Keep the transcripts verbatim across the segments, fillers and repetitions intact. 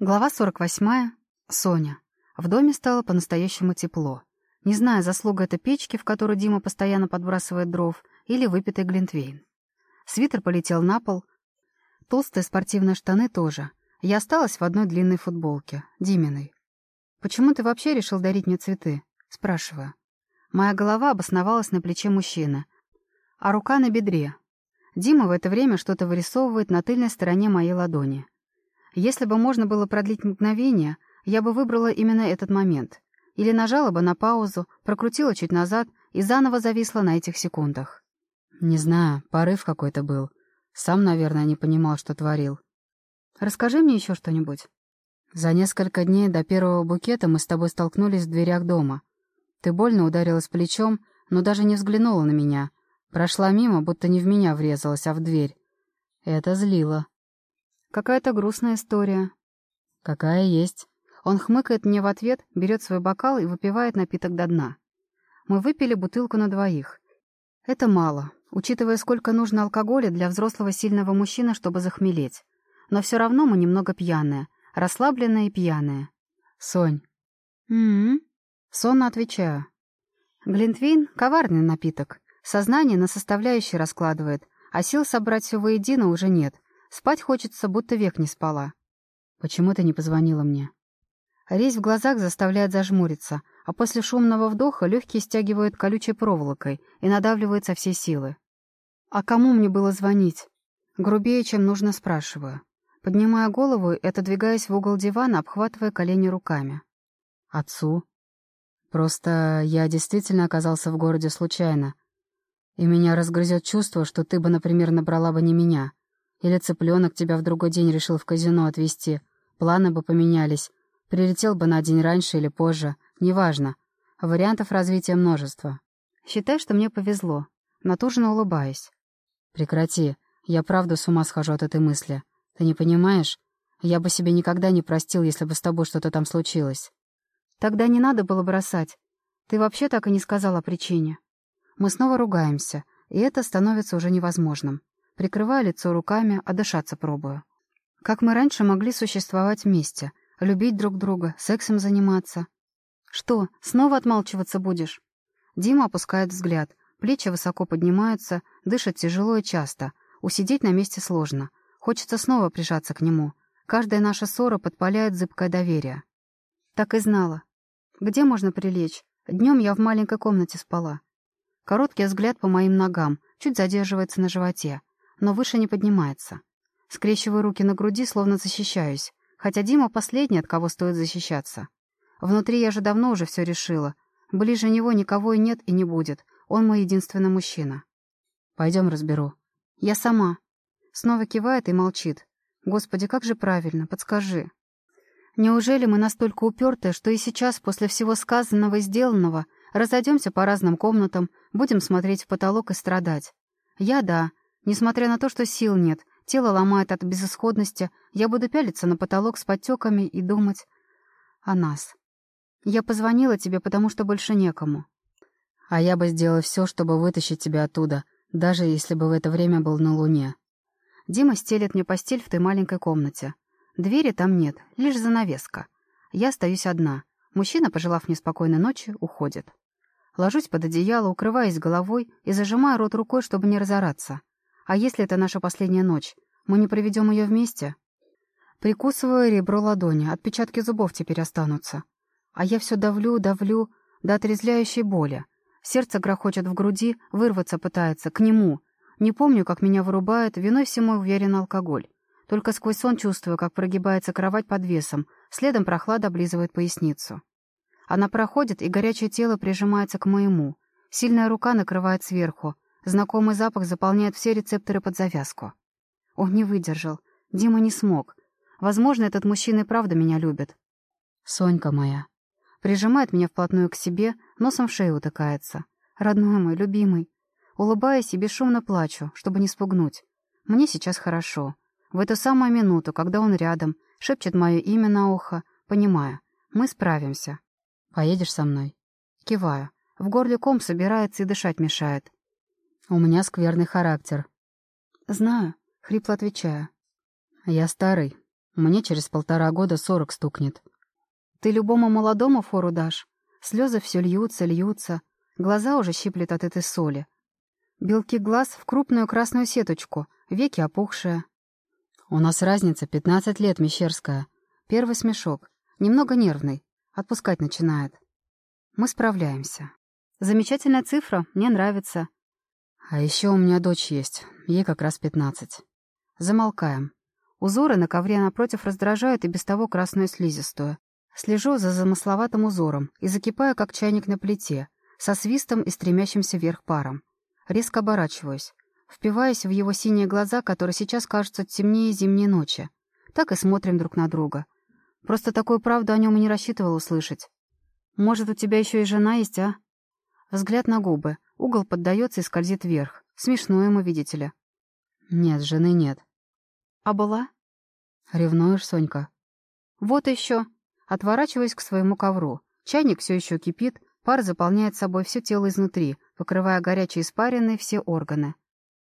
Глава сорок восьмая. Соня. В доме стало по-настоящему тепло. Не знаю, заслуга это печки, в которую Дима постоянно подбрасывает дров, или выпитый глинтвейн. Свитер полетел на пол. Толстые спортивные штаны тоже. Я осталась в одной длинной футболке, Диминой. «Почему ты вообще решил дарить мне цветы?» Спрашиваю. Моя голова обосновалась на плече мужчины, а рука на бедре. Дима в это время что-то вырисовывает на тыльной стороне моей ладони. Если бы можно было продлить мгновение, я бы выбрала именно этот момент. Или нажала бы на паузу, прокрутила чуть назад и заново зависла на этих секундах. Не знаю, порыв какой-то был. Сам, наверное, не понимал, что творил. Расскажи мне еще что-нибудь. За несколько дней до первого букета мы с тобой столкнулись в дверях дома. Ты больно ударилась плечом, но даже не взглянула на меня. Прошла мимо, будто не в меня врезалась, а в дверь. Это злило. Какая-то грустная история. Какая есть. Он хмыкает мне в ответ, берет свой бокал и выпивает напиток до дна. Мы выпили бутылку на двоих. Это мало, учитывая, сколько нужно алкоголя для взрослого сильного мужчины, чтобы захмелеть. Но все равно мы немного пьяные, расслабленные и пьяные. Сонь. М-м-м. Сонно отвечаю. Глинтвейн — коварный напиток. Сознание на составляющие раскладывает, а сил собрать все воедино уже нет. Спать хочется, будто век не спала. Почему ты не позвонила мне? Резь в глазах заставляет зажмуриться, а после шумного вдоха легкие стягивают колючей проволокой и надавливают со всей силы. А кому мне было звонить? Грубее, чем нужно, спрашиваю. Поднимая голову и отодвигаясь в угол дивана, обхватывая колени руками. Отцу. Просто я действительно оказался в городе случайно. И меня разгрызет чувство, что ты бы, например, набрала бы не меня. Или цыпленок тебя в другой день решил в казино отвезти. Планы бы поменялись. Прилетел бы на день раньше или позже. Неважно. Вариантов развития множество. Считай, что мне повезло. Натужно улыбаюсь. Прекрати. Я правда с ума схожу от этой мысли. Ты не понимаешь? Я бы себе никогда не простил, если бы с тобой что-то там случилось. Тогда не надо было бросать. Ты вообще так и не сказала о причине. Мы снова ругаемся, и это становится уже невозможным. Прикрываю лицо руками, а дышаться пробую. Как мы раньше могли существовать вместе, любить друг друга, сексом заниматься. Что, снова отмалчиваться будешь? Дима опускает взгляд, плечи высоко поднимаются, дышит тяжело и часто. Усидеть на месте сложно. Хочется снова прижаться к нему. Каждая наша ссора подпаляет зыбкое доверие. Так и знала. Где можно прилечь? Днем я в маленькой комнате спала. Короткий взгляд по моим ногам, чуть задерживается на животе, но выше не поднимается. Скрещиваю руки на груди, словно защищаюсь, хотя Дима последний, от кого стоит защищаться. Внутри я же давно уже все решила. Ближе него никого и нет, и не будет. Он мой единственный мужчина. Пойдем разберу. Я сама. Снова кивает и молчит. Господи, как же правильно, подскажи. Неужели мы настолько упертые, что и сейчас, после всего сказанного и сделанного, разойдемся по разным комнатам, будем смотреть в потолок и страдать? Я — да. Несмотря на то, что сил нет, тело ломает от безысходности, я буду пялиться на потолок с подтеками и думать о нас. Я позвонила тебе, потому что больше некому. А я бы сделала все, чтобы вытащить тебя оттуда, даже если бы в это время был на Луне. Дима стелет мне постель в той маленькой комнате. Двери там нет, лишь занавеска. Я остаюсь одна. Мужчина, пожелав мне спокойной ночи, уходит. Ложусь под одеяло, укрываясь головой и зажимаю рот рукой, чтобы не разораться. А если это наша последняя ночь? Мы не проведем ее вместе? Прикусываю ребро ладони, отпечатки зубов теперь останутся. А я все давлю, давлю, до отрезвляющей боли. Сердце грохочет в груди, вырваться пытается, к нему. Не помню, как меня вырубает, виной всему уверен алкоголь. Только сквозь сон чувствую, как прогибается кровать под весом, следом прохлада облизывает поясницу. Она проходит, и горячее тело прижимается к моему. Сильная рука накрывает сверху. Знакомый запах заполняет все рецепторы под завязку. Он не выдержал. Дима не смог. Возможно, этот мужчина и правда меня любит. Сонька моя. Прижимает меня вплотную к себе, носом в шею утыкается. Родной мой, любимый. Улыбаясь и бесшумно плачу, чтобы не спугнуть. Мне сейчас хорошо. В эту самую минуту, когда он рядом, шепчет мое имя на ухо, понимаю, мы справимся. Поедешь со мной? Киваю. В горле ком собирается и дышать мешает. У меня скверный характер. Знаю, хрипло отвечаю. Я старый. Мне через полтора года сорок стукнет. Ты любому молодому фору дашь. Слезы все льются, льются. Глаза уже щиплет от этой соли. Белки глаз в крупную красную сеточку, веки опухшие. У нас разница пятнадцать лет, Мещерская. Первый смешок. Немного нервный. Отпускать начинает. Мы справляемся. Замечательная цифра, мне нравится. А еще у меня дочь есть, ей как раз пятнадцать. Замолкаем. Узоры на ковре напротив раздражают и без того красную слизистую. Слежу за замысловатым узором и закипаю, как чайник на плите, со свистом и стремящимся вверх паром. Резко оборачиваюсь, впиваясь в его синие глаза, которые сейчас кажутся темнее зимней ночи. Так и смотрим друг на друга. Просто такую правду о нем и не рассчитывал услышать. Может, у тебя еще и жена есть, а? Взгляд на губы. Угол поддается и скользит вверх. Смешно ему, видите ли. Нет, жены нет. А была? Ревнуешь, Сонька? Вот еще. Отворачиваюсь к своему ковру. Чайник все еще кипит, пар заполняет собой все тело изнутри, покрывая горячей испариной все органы.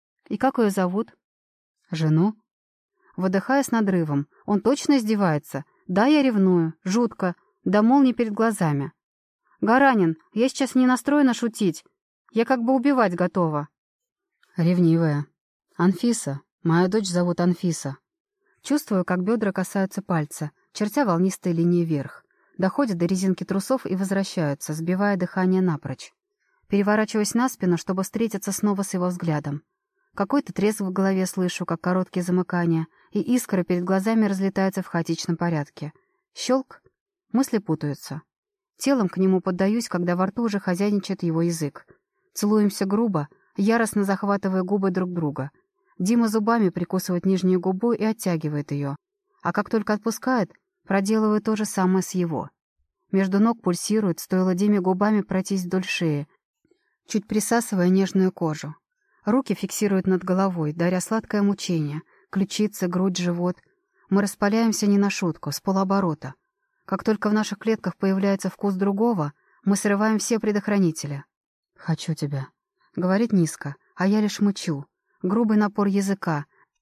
И как ее зовут? Жену? Выдыхая с надрывом. Он точно издевается. Да, я ревную. Жутко. Да молнии перед глазами. Гаранин, я сейчас не настроена шутить. Я как бы убивать готова. Ревнивая. Анфиса. Моя дочь зовут Анфиса. Чувствую, как бедра касаются пальца, чертя волнистые линии вверх. Доходят до резинки трусов и возвращаются, сбивая дыхание напрочь. Переворачиваюсь на спину, чтобы встретиться снова с его взглядом. Какой-то треск в голове слышу, как короткие замыкания, и искры перед глазами разлетаются в хаотичном порядке. Щелк. Мысли путаются. Телом к нему поддаюсь, когда во рту уже хозяйничает его язык. Целуемся грубо, яростно захватывая губы друг друга. Дима зубами прикусывает нижнюю губу и оттягивает ее. А как только отпускает, проделывает то же самое с его. Между ног пульсирует, стоило Диме губами пройтись вдоль шеи, чуть присасывая нежную кожу. Руки фиксируют над головой, даря сладкое мучение. Ключицы, грудь, живот. Мы распаляемся не на шутку, с полоборота. Как только в наших клетках появляется вкус другого, мы срываем все предохранители. «Хочу тебя», — говорит низко, а я лишь мычу. Грубый напор языка.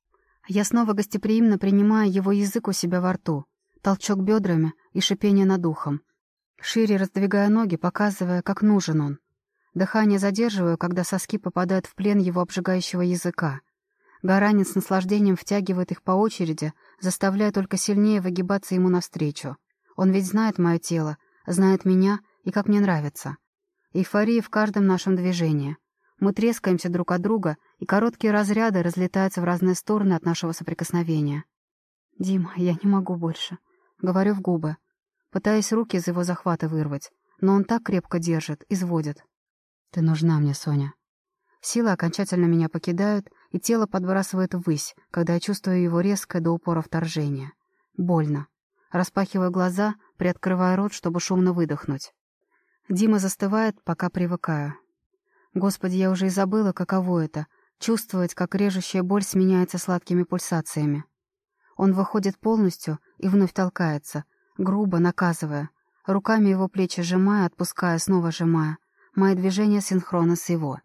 Я снова гостеприимно принимаю его язык у себя во рту. Толчок бедрами и шипение над ухом. Шире раздвигая ноги, показывая, как нужен он. Дыхание задерживаю, когда соски попадают в плен его обжигающего языка. Гаранин с наслаждением втягивает их по очереди, заставляя только сильнее выгибаться ему навстречу. Он ведь знает мое тело, знает меня и как мне нравится. Эйфория в каждом нашем движении. Мы трескаемся друг от друга, и короткие разряды разлетаются в разные стороны от нашего соприкосновения. «Дима, я не могу больше», — говорю в губы, пытаясь руки из его захвата вырвать, но он так крепко держит, изводит. «Ты нужна мне, Соня». Силы окончательно меня покидают, и тело подбрасывает ввысь, когда я чувствую его резкое до упора вторжение. Больно. Распахиваю глаза, приоткрывая рот, чтобы шумно выдохнуть. Дима застывает, пока привыкаю. Господи, я уже и забыла, каково это — чувствовать, как режущая боль сменяется сладкими пульсациями. Он выходит полностью и вновь толкается, грубо наказывая, руками его плечи сжимая, отпуская, снова сжимая. Мои движения синхронны с его.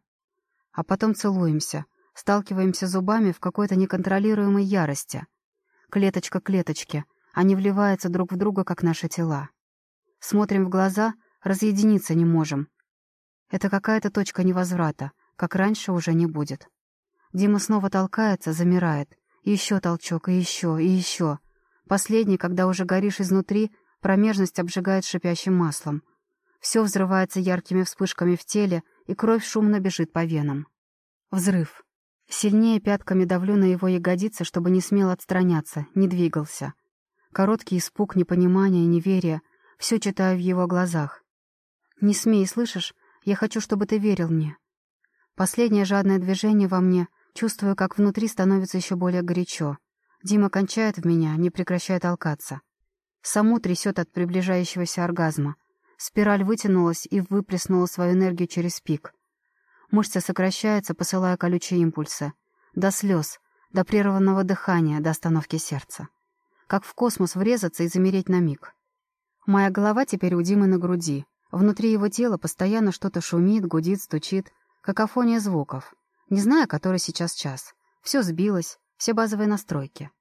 А потом целуемся, сталкиваемся зубами в какой-то неконтролируемой ярости. Клеточка к клеточке, они вливаются друг в друга, как наши тела. Смотрим в глаза, разъединиться не можем. Это какая-то точка невозврата, как раньше уже не будет. Дима снова толкается, замирает. И еще толчок, и еще, и еще. Последний, когда уже горишь изнутри, промежность обжигает шипящим маслом. Все взрывается яркими вспышками в теле, и кровь шумно бежит по венам. Взрыв. Сильнее пятками давлю на его ягодицы, чтобы не смел отстраняться, не двигался. Короткий испуг, непонимание, неверие. Все читаю в его глазах. «Не смей, слышишь? Я хочу, чтобы ты верил мне». Последнее жадное движение во мне, чувствую, как внутри становится еще более горячо. Дима кончает в меня, не прекращая толкаться. Саму трясет от приближающегося оргазма. Спираль вытянулась и выплеснула свою энергию через пик. Мышцы сокращаются, посылая колючие импульсы. До слез, до прерванного дыхания, до остановки сердца. Как в космос врезаться и замереть на миг. Моя голова теперь у Димы на груди. Внутри его тела постоянно что-то шумит, гудит, стучит. Какофония звуков. Не знаю, который сейчас час. Все сбилось, все базовые настройки.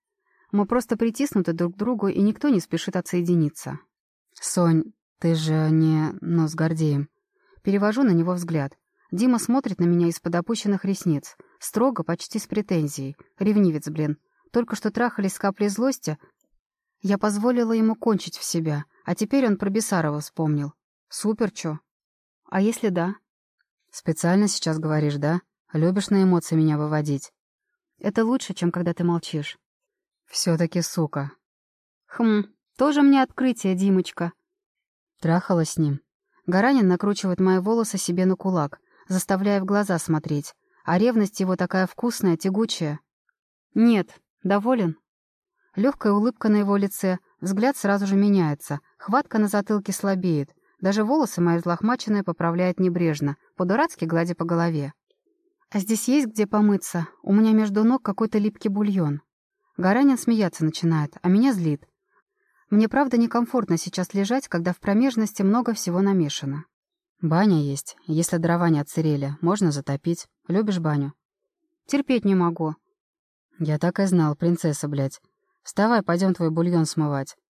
Мы просто притиснуты друг к другу, и никто не спешит отсоединиться. Сонь, ты же не... ну, с Гордеем. Перевожу на него взгляд. Дима смотрит на меня из-под опущенных ресниц. Строго, почти с претензией. Ревнивец, блин. Только что трахались с каплей злости. Я позволила ему кончить в себя, а теперь он про Бесарова вспомнил. Супер, чё? А если да? Специально сейчас говоришь, да? Любишь на эмоции меня выводить. Это лучше, чем когда ты молчишь. Все-таки сука. Хм, тоже мне открытие, Димочка. Трахала с ним. Гаранин накручивает мои волосы себе на кулак, заставляя в глаза смотреть. А ревность его такая вкусная, тягучая. Нет, доволен? Легкая улыбка на его лице, взгляд сразу же меняется, хватка на затылке слабеет. Даже волосы мои взлохмаченные поправляет небрежно, по-дурацки гладя по голове. А здесь есть где помыться? У меня между ног какой-то липкий бульон. Гаранин смеяться начинает, а меня злит. Мне правда некомфортно сейчас лежать, когда в промежности много всего намешано. Баня есть. Если дрова не отсырели, можно затопить. Любишь баню? Терпеть не могу. Я так и знал, принцесса, блядь. Вставай, пойдем твой бульон смывать.